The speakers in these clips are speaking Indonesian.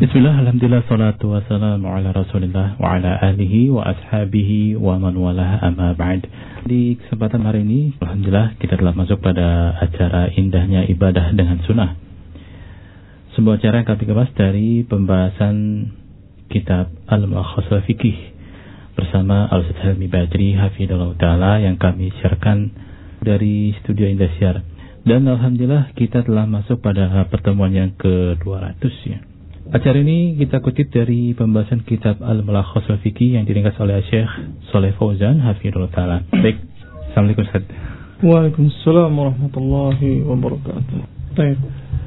Bismillah, alhamdulillah, salatu wassalamu ala rasulillah wa ala alihi wa ashabihi wa man walah, amma ba'd. Di kesempatan hari ini, alhamdulillah, kita telah masuk pada acara indahnya ibadah dengan sunnah. Sebuah acara yang kami kemas dari pembahasan kitab Al-Mulakhas Fiqih bersama Al-Ustaz Helmi Badri hafidhahullah ta'ala yang kami siarkan dari studio Indosiar. Dan alhamdulillah kita telah masuk pada pertemuan yang ke-200 ya. Acara ini kita kutip dari pembahasan kitab Al-Mulakhas Fiqih yang diringkas oleh Syekh Shalih Fauzan hafidhahullah ta'ala. Baik, Assalamualaikum Ustaz. Waalaikumsalam warahmatullahi wabarakatuh. Baik.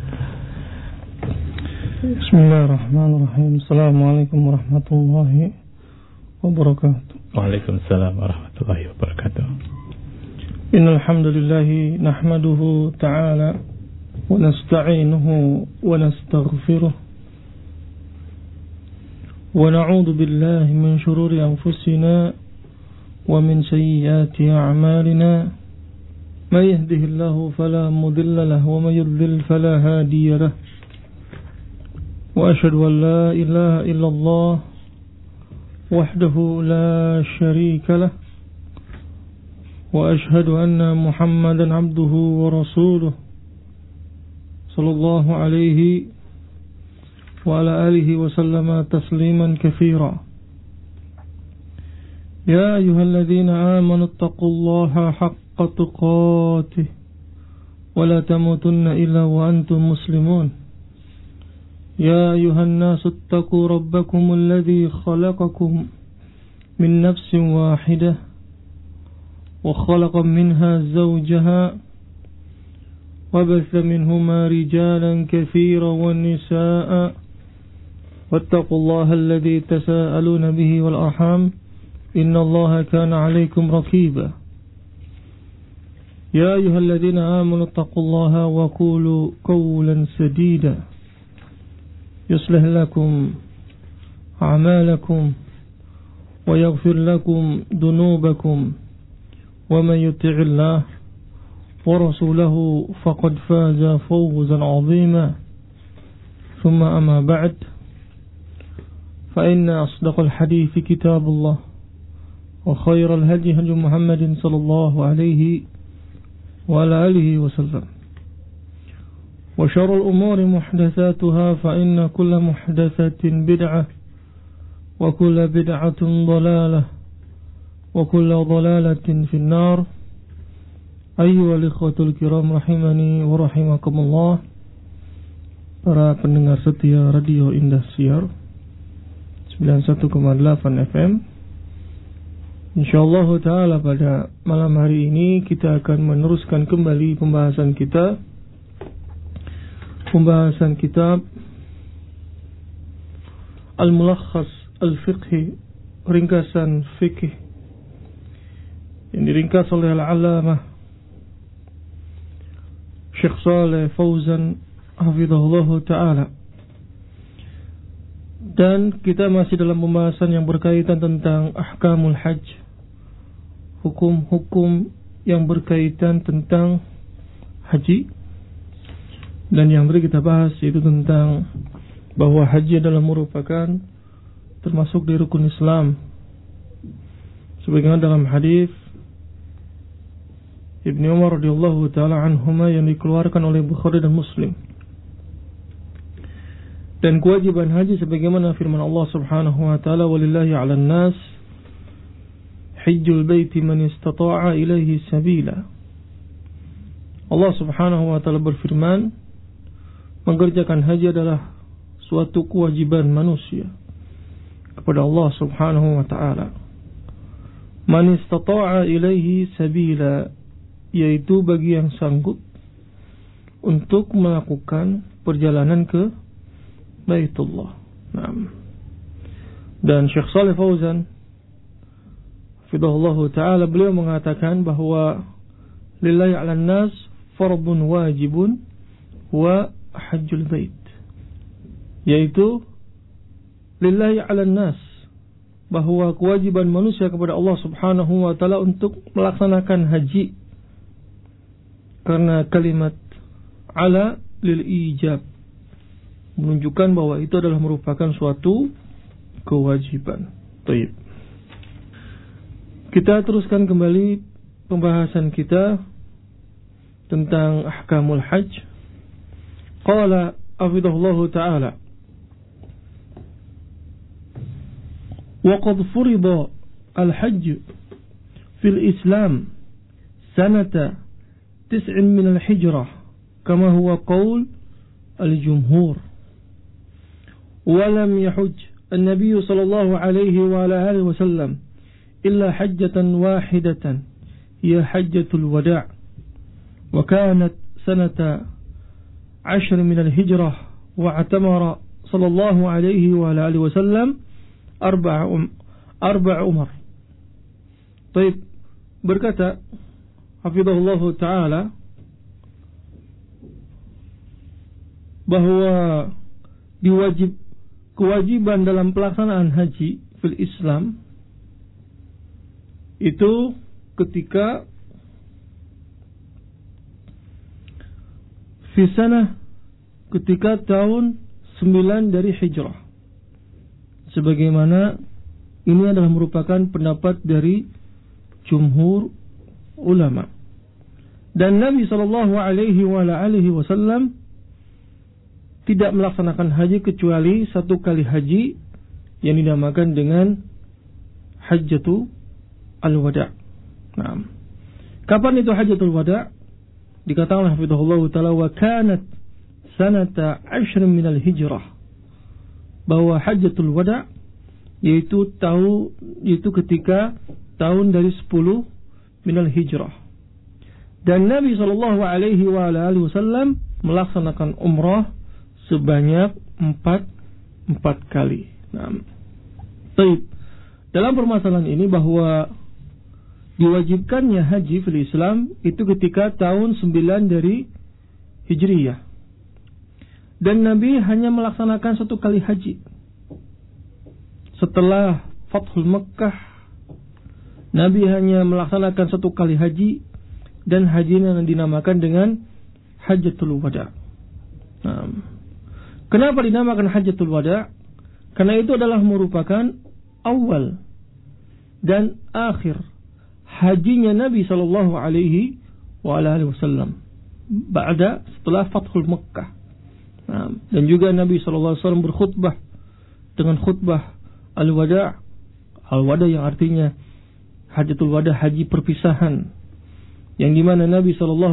Bismillahirrahmanirrahim. Assalamualaikum warahmatullahi wabarakatuh. Waalaikumsalam warahmatullahi wabarakatuh. Innal hamdalillah nahmaduhu ta'ala wa nasta'inuhu wa nastaghfiruh ونعوذ بالله من شرور أنفسنا ومن سيئات أعمالنا من يهده الله فلا مضل له ومن يضلل فلا هادي له وأشهد أن لا إله إلا الله وحده لا شريك له وأشهد أن محمدا عبده ورسوله صلى الله عليه وعلى آله وسلم تسليما كثيرا يا أيها الذين آمنوا اتقوا الله حق تقاته ولا تموتن إلا وأنتم مسلمون يا أيها الناس اتقوا ربكم الذي خلقكم من نفس واحدة وخلق منها زوجها وبث منهما رجالا كثيرا والنساء واتقوا الله الذي تساءلون به والأرحام إن الله كان عليكم رقيبا يا أيها الذين آمنوا اتقوا الله وقولوا قولا سديدا يصلح لكم أعمالكم ويغفر لكم ذنوبكم ومن يطع الله ورسوله فقد فاز فوزا عظيما ثم أما بعد فإن أصدق الحديث كتاب الله وخير الهدي هدي محمد صلى الله عليه وعلى آله وسلم وشر الأمور محدثاتها فإن كل محدثة بدعة وكل بدعة ضلالة وكل ضلالة في النار أيها الإخوة الكرام رحمني ورحمكم الله. Para pendengar setia Radio Indosiar 91,8 FM. Insyaallah ta'ala pada malam hari ini kita akan meneruskan kembali pembahasan kitab Al-Mulakhas Al-Fiqhi, ringkasan fikih yang diringkas oleh Al-Allamah Syekh Shalih Fauzan hafizahullah ta'ala. Dan kita masih dalam pembahasan yang berkaitan tentang ahkamul hajj, hukum-hukum yang berkaitan tentang haji. Dan yang tadi kita bahas yaitu tentang bahwa haji adalah merupakan termasuk di rukun Islam, sebagaimana dalam hadis Ibnu Umar radhiyallahu taala anhuma yang dikeluarkan oleh Bukhari dan Muslim. Dan kewajiban haji sebagaimana firman Allah Subhanahu wa taala, walillahi 'alan nas hajjul baiti man istata'a ilaihi sabila. Allah Subhanahu wa taala berfirman, mengerjakan haji adalah suatu kewajiban manusia kepada Allah Subhanahu wa taala. Man istata'a ilaihi sabila, yaitu bagi yang sanggup untuk melakukan perjalanan ke Baitullah. Dan Syekh Shalih Fauzan hafizahullah ta'ala beliau mengatakan bahwa lillahi 'alan nas fardun wajibun wa hajjul bait, yaitu lillahi 'alan nas, bahwa kewajiban manusia kepada Allah Subhanahu wa taala untuk melaksanakan haji, karena kalimat ala lil ijab, menunjukkan bahwa itu adalah merupakan suatu kewajiban. Baik. Kita teruskan kembali pembahasan kita tentang ahkamul hajj. Qala hafidhahullahu ta'ala, wa qad furida al-hajj fil Islam sanata 9 min al-hijrah kama huwa qaul al-jumhur, wa lam yahujj النبي صلى الله عليه وعلى آله وسلم إلا حجة واحدة هي حجة الوداع، وكانت سنة 10 من الهجرة، واعتمر صلى الله عليه وعلى آله وسلم أربع أمر. طيب، berkata hafizahullah ta'ala bahwa kewajiban dalam pelaksanaan haji fil Islam itu ketika ketika tahun 9 dari hijrah, sebagaimana ini adalah merupakan pendapat dari jumhur ulama. Dan Nabi SAW tidak melaksanakan haji kecuali satu kali haji yang dinamakan dengan Hajjatul Wada'. Nah, kapan itu Hajjatul Wada'? Dikatakan hafizahullah ta'ala, wa kanat sanata 10 minal hijrah, bahwa Hajjatul Wada' yaitu ketika tahun dari 10 minal hijrah. Dan Nabi SAW melaksanakan umrah sebanyak 4 kali. Nah, baik. Dalam permasalahan ini bahwa diwajibkannya haji fil Islam itu ketika tahun 9 dari Hijriyah. Dan Nabi hanya melaksanakan satu kali haji. Setelah Fathul Makkah, Nabi hanya melaksanakan satu kali haji, dan haji yang dinamakan dengan Hajjatul Wada'. Nah, kenapa dinamakan Hajjatul Wada'? Karena itu adalah merupakan awal dan akhir hajinya Nabi SAW setelah Fathul Makkah. Nah, dan juga Nabi SAW berkhutbah dengan khutbah Al-Wada'. Al-Wada' yang artinya Hajjatul Wada', haji perpisahan, yang dimana Nabi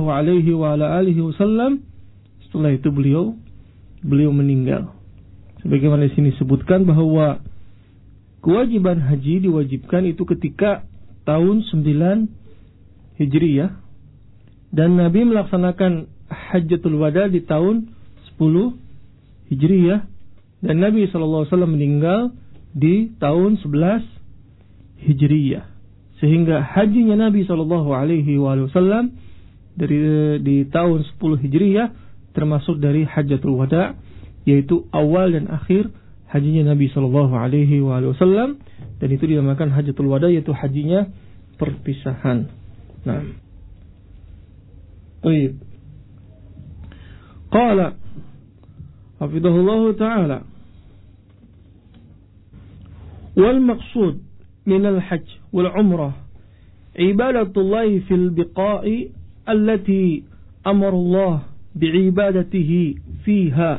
SAW setelah itu beliau meninggal. Sebagaimana di sini disebutkan bahwa kewajiban haji diwajibkan itu ketika tahun 9 Hijriyah, dan Nabi melaksanakan Hajjatul Wada' di tahun 10 Hijriyah, dan Nabi SAW meninggal di tahun 11 Hijriyah. Sehingga hajinya Nabi SAW di tahun 10 Hijriyah termasuk dari Hajjatul Wada', yaitu awal dan akhir hajinya Nabi SAW, dan itu dinamakan Hajjatul Wada', yaitu hajinya perpisahan. Nah, baik. Qala hafidhahullahu ta'ala, wal maqsud min al-hajj wal umrah ibadatullahi fil biqa'i allati amara Allah bi'ibadatihi fiha.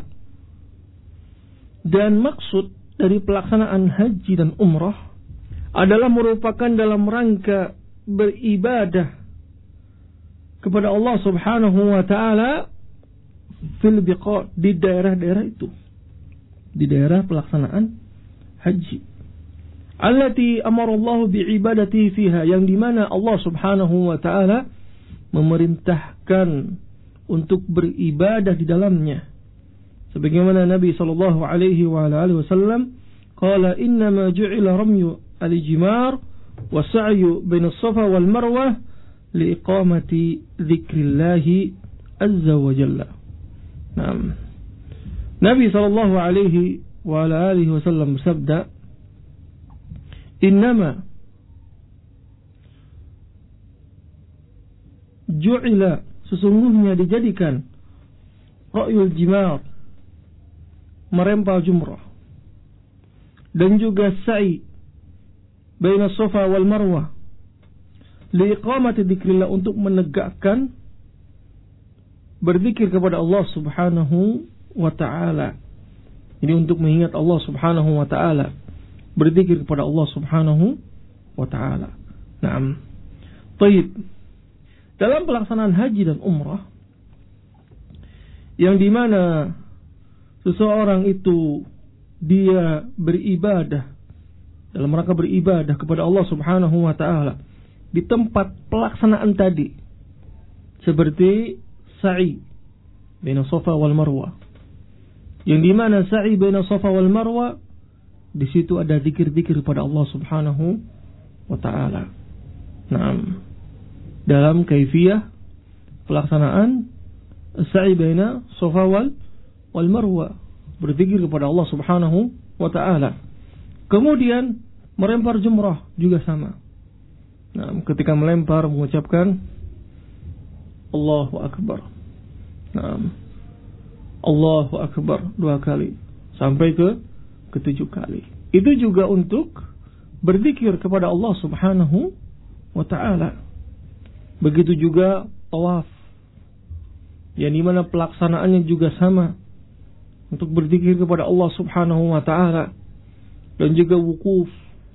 Dan maksud dari pelaksanaan haji dan umrah adalah merupakan dalam rangka beribadah kepada Allah Subhanahu wa ta'ala fil biqa', di daerah-daerah itu, di daerah pelaksanaan haji. Allati amarallahu bi'ibadatihi fiha, yang dimana Allah Subhanahu wa ta'ala memerintahkan untuk beribadah di dalamnya. Sebagaimana Nabi sallallahu alaihi wa alihi wasallam qala innama ju'ila ramyu al-jimar wa sa'yu baina as-safa wal marwah li iqamati dzikrillahi azza wa jalla. Naam. Nabi sallallahu alaihi wa alihi wasallam bersabda, innama ju'ila, sesungguhnya dijadikan ra'yul jimar, merempal jumrah, dan juga sa'i baina Safa wal Marwah liiqamati dzikrillah, untuk menegakkan berzikir kepada Allah Subhanahu wa ta'ala. Ini untuk mengingat Allah Subhanahu wa ta'ala, berzikir kepada Allah Subhanahu wa ta'ala. Naam. Baik. Dalam pelaksanaan haji dan umrah, yang dimana seseorang itu dia beribadah, dalam rangka beribadah kepada Allah Subhanahu wa ta'ala di tempat pelaksanaan tadi, seperti sa'i baina Safa wal Marwah, yang dimana sa'i baina Safa wal Marwah, di situ ada zikir-zikir kepada Allah Subhanahu wa ta'ala. Naam. Dalam kaifiyah pelaksanaan sa'i baina Safa wal Marwah, berzikir kepada Allah Subhanahu wa ta'ala. Kemudian melempar jumrah juga sama. Nah, ketika melempar mengucapkan Allahu Akbar. Nah, Allahu Akbar 2 kali sampai ke 7 kali. Itu juga untuk berzikir kepada Allah Subhanahu wa ta'ala. Begitu juga tawaf, yang dimana pelaksanaannya juga sama, untuk berzikir kepada Allah Subhanahu wa ta'ala. Dan juga wukuf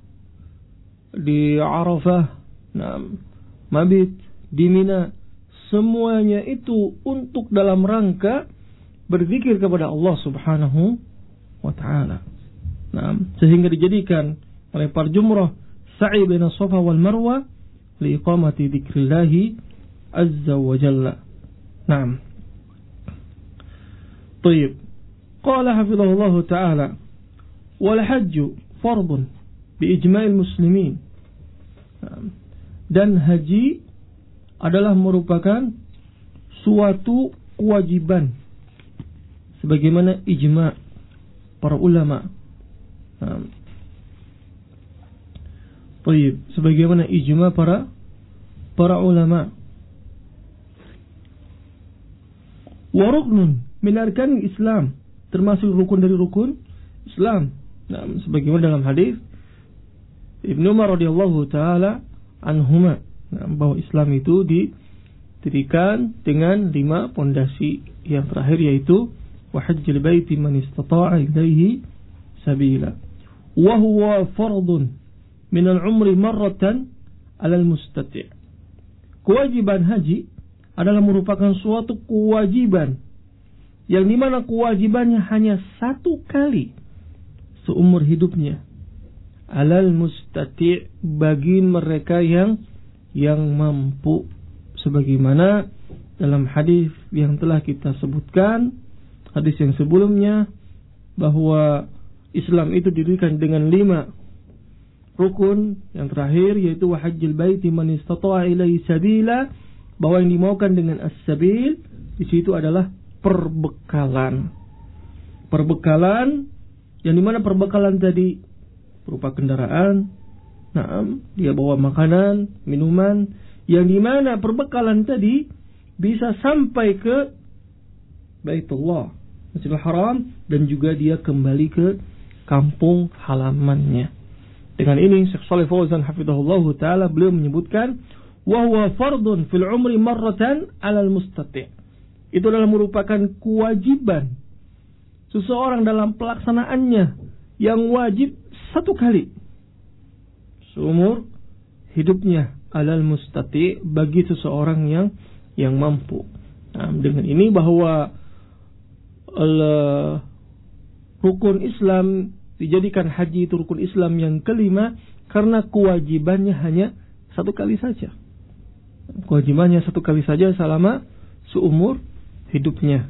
di Arafah, mabit di Mina, semuanya itu untuk dalam rangka berzikir kepada Allah Subhanahu wa ta'ala. Sehingga dijadikan melempar jumrah, sa'i baina Safa wal Marwah liiqamati dzikrillahi azza wa jalla. Naam. Baik. Qala hafizahullah ta'ala, wal hajju fardun bi ijma'il muslimin. Dan haji adalah merupakan suatu kewajiban sebagaimana ijma' para ulama. Baik, sebagaimana ijma' para ulama. Wa ruknun min arkanil Islam, termasuk rukun dari rukun Islam. Sebagaimana dalam hadis Ibnu Umar radhiyallahu taala anhuma, bahwa Islam itu didirikan dengan 5 pondasi. Yang terakhir yaitu wa hajjil baiti man istata'a ilaihi sabila, wa huwa fardun min al-umri marratan 'ala al-mustati'. Kewajiban haji adalah merupakan suatu kewajiban yang dimana kewajibannya hanya 1 kali seumur hidupnya, alal mustati', bagi mereka yang mampu, sebagaimana dalam hadis yang telah kita sebutkan, hadis yang sebelumnya, bahwa Islam itu didirikan dengan 5 rukun. Yang terakhir yaitu wa hajjil baiti man istata'a ilaihi sabila, bahwa yang dimaukan dengan as-sabil di situ adalah perbekalan. Perbekalan yang dimana perbekalan tadi berupa kendaraan, dia bawa makanan, minuman, yang dimana perbekalan tadi bisa sampai ke Baitullah, Masjidil Haram, dan juga dia kembali ke kampung halamannya. Dengan ini Syekh Shalih Fauzan hafizahullah taala beliau menyebutkan wa huwa fardun fil umri marratan 'alal mustati'. Itu adalah merupakan kewajiban seseorang dalam pelaksanaannya yang wajib 1 kali seumur hidupnya, 'alal mustati', bagi seseorang yang mampu. Dengan ini bahwa rukun Islam dijadikan haji itu rukun Islam yang kelima karena kewajibannya hanya 1 kali saja. Kewajibannya 1 kali saja selama seumur hidupnya.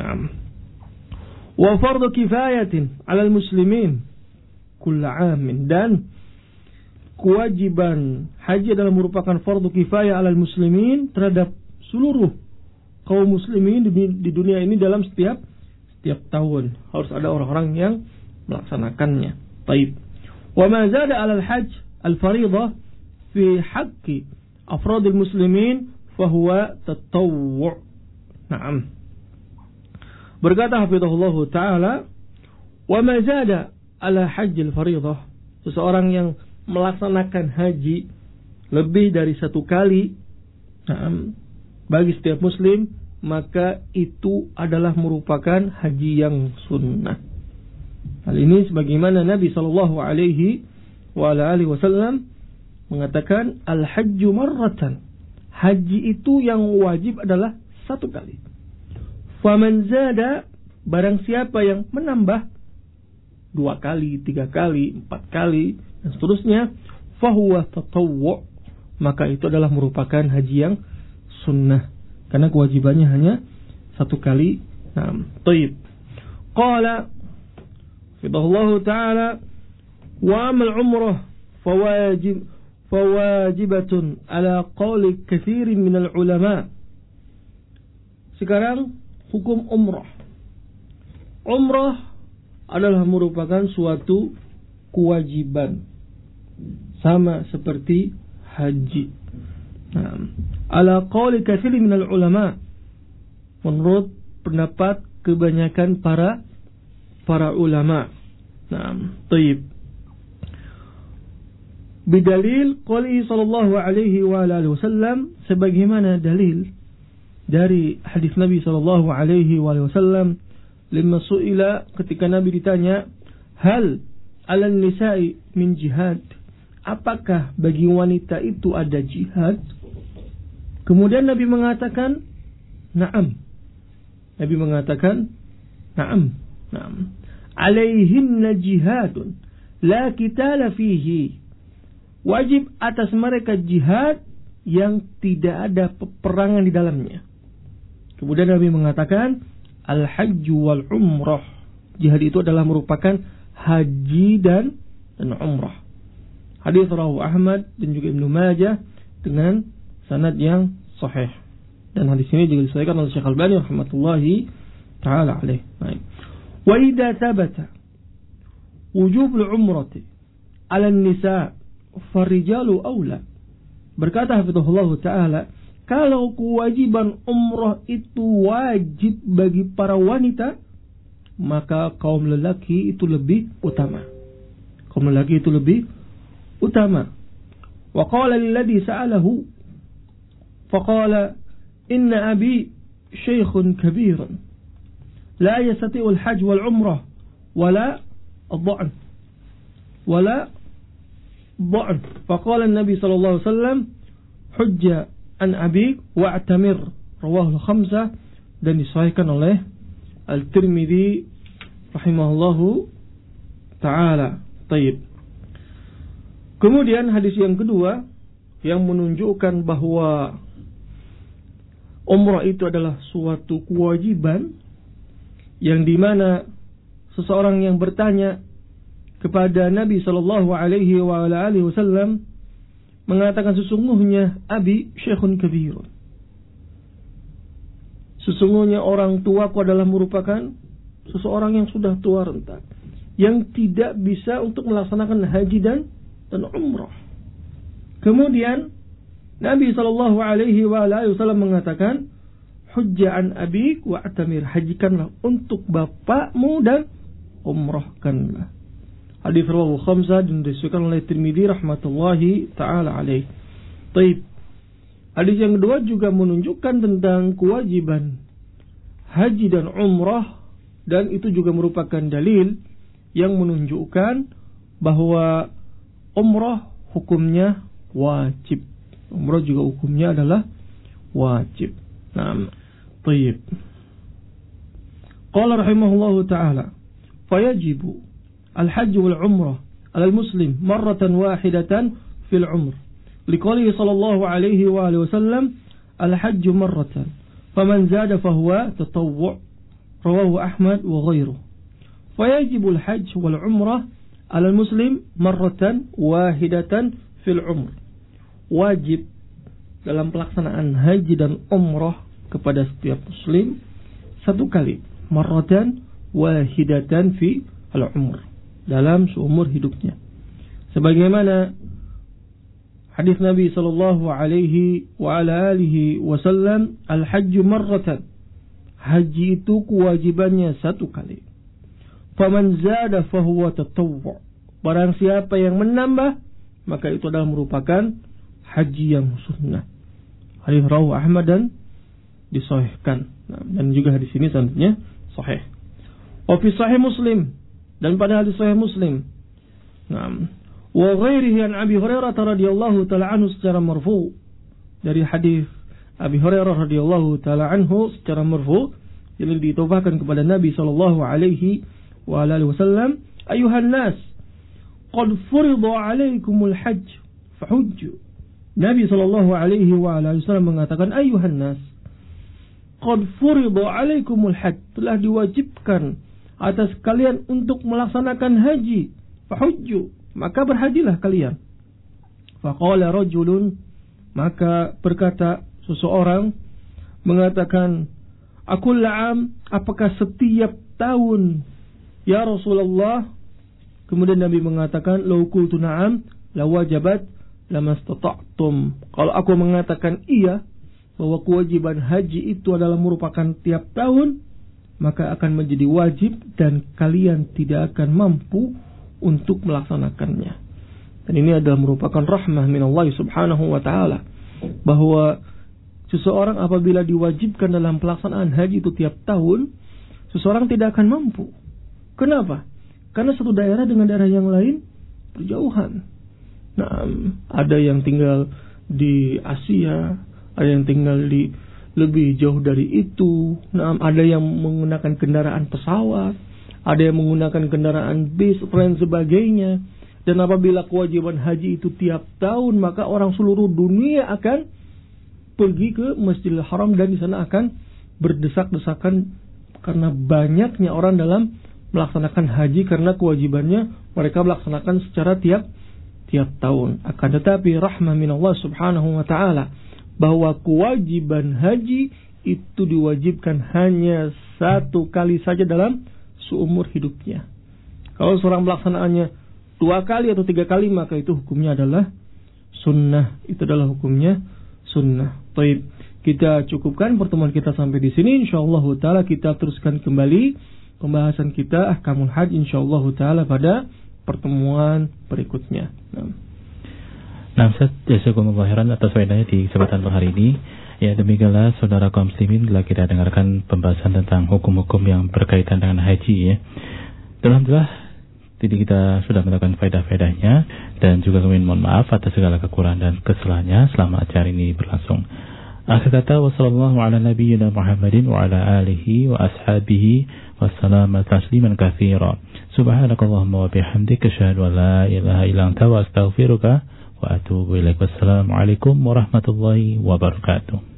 Wa fardu kifayatin 'alal muslimin kulla 'amin, dan kewajiban haji adalah merupakan fardu kifayah 'alal muslimin terhadap seluruh kaum muslimin di dunia ini dalam setiap tahun. Harus ada orang-orang yang melaksanakannya. Baik. Wa ma zada 'alal hajj al-fariḍah fi haqqi afradil muslimin fa huwa tatawwu'. Naam. Berkata hafizahullah taala, Wa ma zada ala hajjil fardhah, seseorang yang melaksanakan haji lebih dari satu kali bagi setiap muslim, maka itu adalah merupakan haji yang sunnah. Hal ini sebagaimana Nabi sallallahu alaihi wasallam mengatakan al-hajju marratan, haji itu yang wajib adalah satu kali. Faman zada, barang siapa yang menambah 2 kali, 3 kali, 4 kali dan seterusnya, fahuwa tatawwu', maka itu adalah merupakan haji yang sunnah, karena kewajibannya hanya 1 kali. Taib. Qala fidallahu ta'ala wa amal umrah fawajibatun ala qawli kathirin minal ulama. Sekarang hukum umrah. Umrah adalah merupakan suatu kewajiban, sama seperti haji. Ala qawli katsirin minal ulama, menurut pendapat kebanyakan para ulama. Taib. Bidalil qouli sallallahu alaihi wa alihi wasallam, sebagaimana dalil dari hadis Nabi sallallahu alaihi wasallam, limma su'ila, ketika Nabi ditanya, hal 'alan nisa'i min jihad, apakah bagi wanita itu ada jihad? Kemudian Nabi mengatakan, na'am. Nabi mengatakan, na'am. Alaihinna jihadun la qitala fihi, wajib atas mereka jihad yang tidak ada peperangan di dalamnya. Kemudian Nabi mengatakan, al-hajju wal umrah, jihad itu adalah merupakan haji dan umrah. Hadis rawahu Ahmad dan juga Ibnu Majah dengan sanad yang sahih. Dan hadis ini juga disahihkan oleh Syekh Al-Albani rahmatullahi taala alaih. Wa idza thabata wujub al-umrati 'ala an-nisa' farijalu aula. Berkata hafizahullah taala, kalau kewajiban umrah itu wajib bagi para wanita, maka kaum lelaki itu lebih utama. Kaum lelaki itu lebih utama. Wa qala lilladhi sa'alahu faqala inna abi shaykhun kabirun la yastati'u al-hajj wal umrah wala ad-dha'n faqala an-nabi sallallahu alaihi wasallam hujja an abik wa'tamir, rawahu al-khamsah, dan disahihkan oleh Al-Tirmidzi rahimahullahu ta'ala. Taib. Kemudian hadis yang kedua yang menunjukkan bahwa umrah itu adalah suatu kewajiban, yang dimana seseorang yang bertanya kepada Nabi sallallahu alaihi wasallam mengatakan, sesungguhnya abi syekhun kabirun, sesungguhnya orang tuaku adalah merupakan seseorang yang sudah tua renta, yang tidak bisa untuk melaksanakan haji dan umrah. Kemudian Nabi sallallahu alaihi wasallam mengatakan, hujja'an abik wa atamir, hajikanlah untuk bapakmu dan umrahkanlah. Hadis rawahu khamsah dan disahihkan oleh Tirmidzi rahmatullahi taala alaih. Taib. Hadis yang kedua juga menunjukkan tentang kewajiban haji dan umrah, dan itu juga merupakan dalil yang menunjukkan bahwa umrah hukumnya wajib. Umrah juga hukumnya adalah wajib. Taib. Qala rahimahullahu taala, fayajibu al-hajj wal umrah 'ala al-muslim marratan wahidatan fil umr. Liqaulihi sallallahu alaihi wa alihi wasallam, al-hajj marratan, faman zada fahuwa tatawwu', rawahu Ahmad wa ghairuhu. Fayajibu al-hajj wal umrah 'ala al-muslim marratan wahidatan fil umr. Wajib dalam pelaksanaan haji dan umrah kepada setiap muslim satu kali, marratan wahidatan fi al-umr, dalam seumur hidupnya. Sebagaimana hadis Nabi sallallahu alaihi wa ala alihi wasallam, al-hajju marratan, haji itu kewajibannya satu kali. Faman zada fahuwa tatawwu'. Barang siapa yang menambah, maka itu adalah merupakan haji yang sunnah. Hadis rawahu Ahmad dan disahihkan. Dan juga hadis ini sanadnya sahih. Wa fi sahih Muslim, dan pada hadis sahih Muslim. Wa ghairihi an Abi Hurairah radhiyallahu taala anhu secara marfu. Dari hadis Abi Hurairah radhiyallahu taala anhu secara marfu yang ditobakan kepada Nabi sallallahu alaihi wa alihi wasallam, ayuhan nas, qad furida alaikumul hajj fahujju. Nabi sallallahu alaihi wa alihi wasallam mengatakan, ayuhan nas, qad furida alaikumul hajj, telah diwajibkan atas kalian untuk melaksanakan haji, fahujju, maka berhajilah kalian. Faqala rajulun, maka berkata seseorang mengatakan, aqul la'am, apakah setiap tahun ya Rasulullah? Kemudian Nabi mengatakan, law qultu na'am lawajabat lamastata'tum. Kalau aku mengatakan iya, bahwa kewajiban haji itu adalah merupakan tiap tahun, maka akan menjadi wajib dan kalian tidak akan mampu untuk melaksanakannya. Dan ini adalah merupakan rahmah minallah subhanahu wa ta'ala, bahwa seseorang apabila diwajibkan dalam pelaksanaan haji itu tiap tahun, seseorang tidak akan mampu. Kenapa? Karena satu daerah dengan daerah yang lain berjauhan. Nah, ada yang tinggal di Asia, ada yang tinggal di lebih jauh dari itu. Nah, ada yang menggunakan kendaraan pesawat, ada yang menggunakan kendaraan bis dan sebagainya. Dan apabila kewajiban haji itu tiap tahun, maka orang seluruh dunia akan pergi ke Masjidil Haram dan di sana akan berdesak-desakan karena banyaknya orang dalam melaksanakan haji, karena kewajibannya mereka melaksanakan secara tiap tahun. Akan tetapi rahmah minallah subhanahu wa ta'ala, bahwa kewajiban haji itu diwajibkan hanya satu kali saja dalam seumur hidupnya. Kalau seorang melaksanaannya 2 kali atau 3 kali, maka itu hukumnya adalah sunnah. Itu adalah hukumnya sunnah. Baik, kita cukupkan pertemuan kita sampai di sini. Insyaallah taala kita teruskan kembali pembahasan kita ahkamul hajj insyaallah taala pada pertemuan berikutnya. Nah, Ustaz, jazakumullah khairan atas faedahnya di kesempatan hari ini. Ya, demikianlah saudara kaum muslimin, bila kita dengarkan pembahasan tentang hukum-hukum yang berkaitan dengan haji ya. Alhamdulillah, jadi kita sudah mendapatkan faedah-faedahnya, dan juga kami mohon maaf atas segala kekurangan dan kesalahannya selama acara ini berlangsung. Akhir kata, wassallallahu ala nabiyyina Muhammadin wa ala alihi wa ashabihi wassalamu tasliman katsira. Subhanakallahumma wa bihamdika asyhadu an la ilaha illa anta wa astaghfiruka wa atubu ilaik. Wassalamualaikum warahmatullahi wabarakatuh.